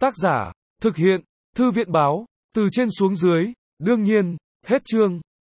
Tác giả, thực hiện, Thư viện báo, từ trên xuống dưới, đương nhiên, hết chương.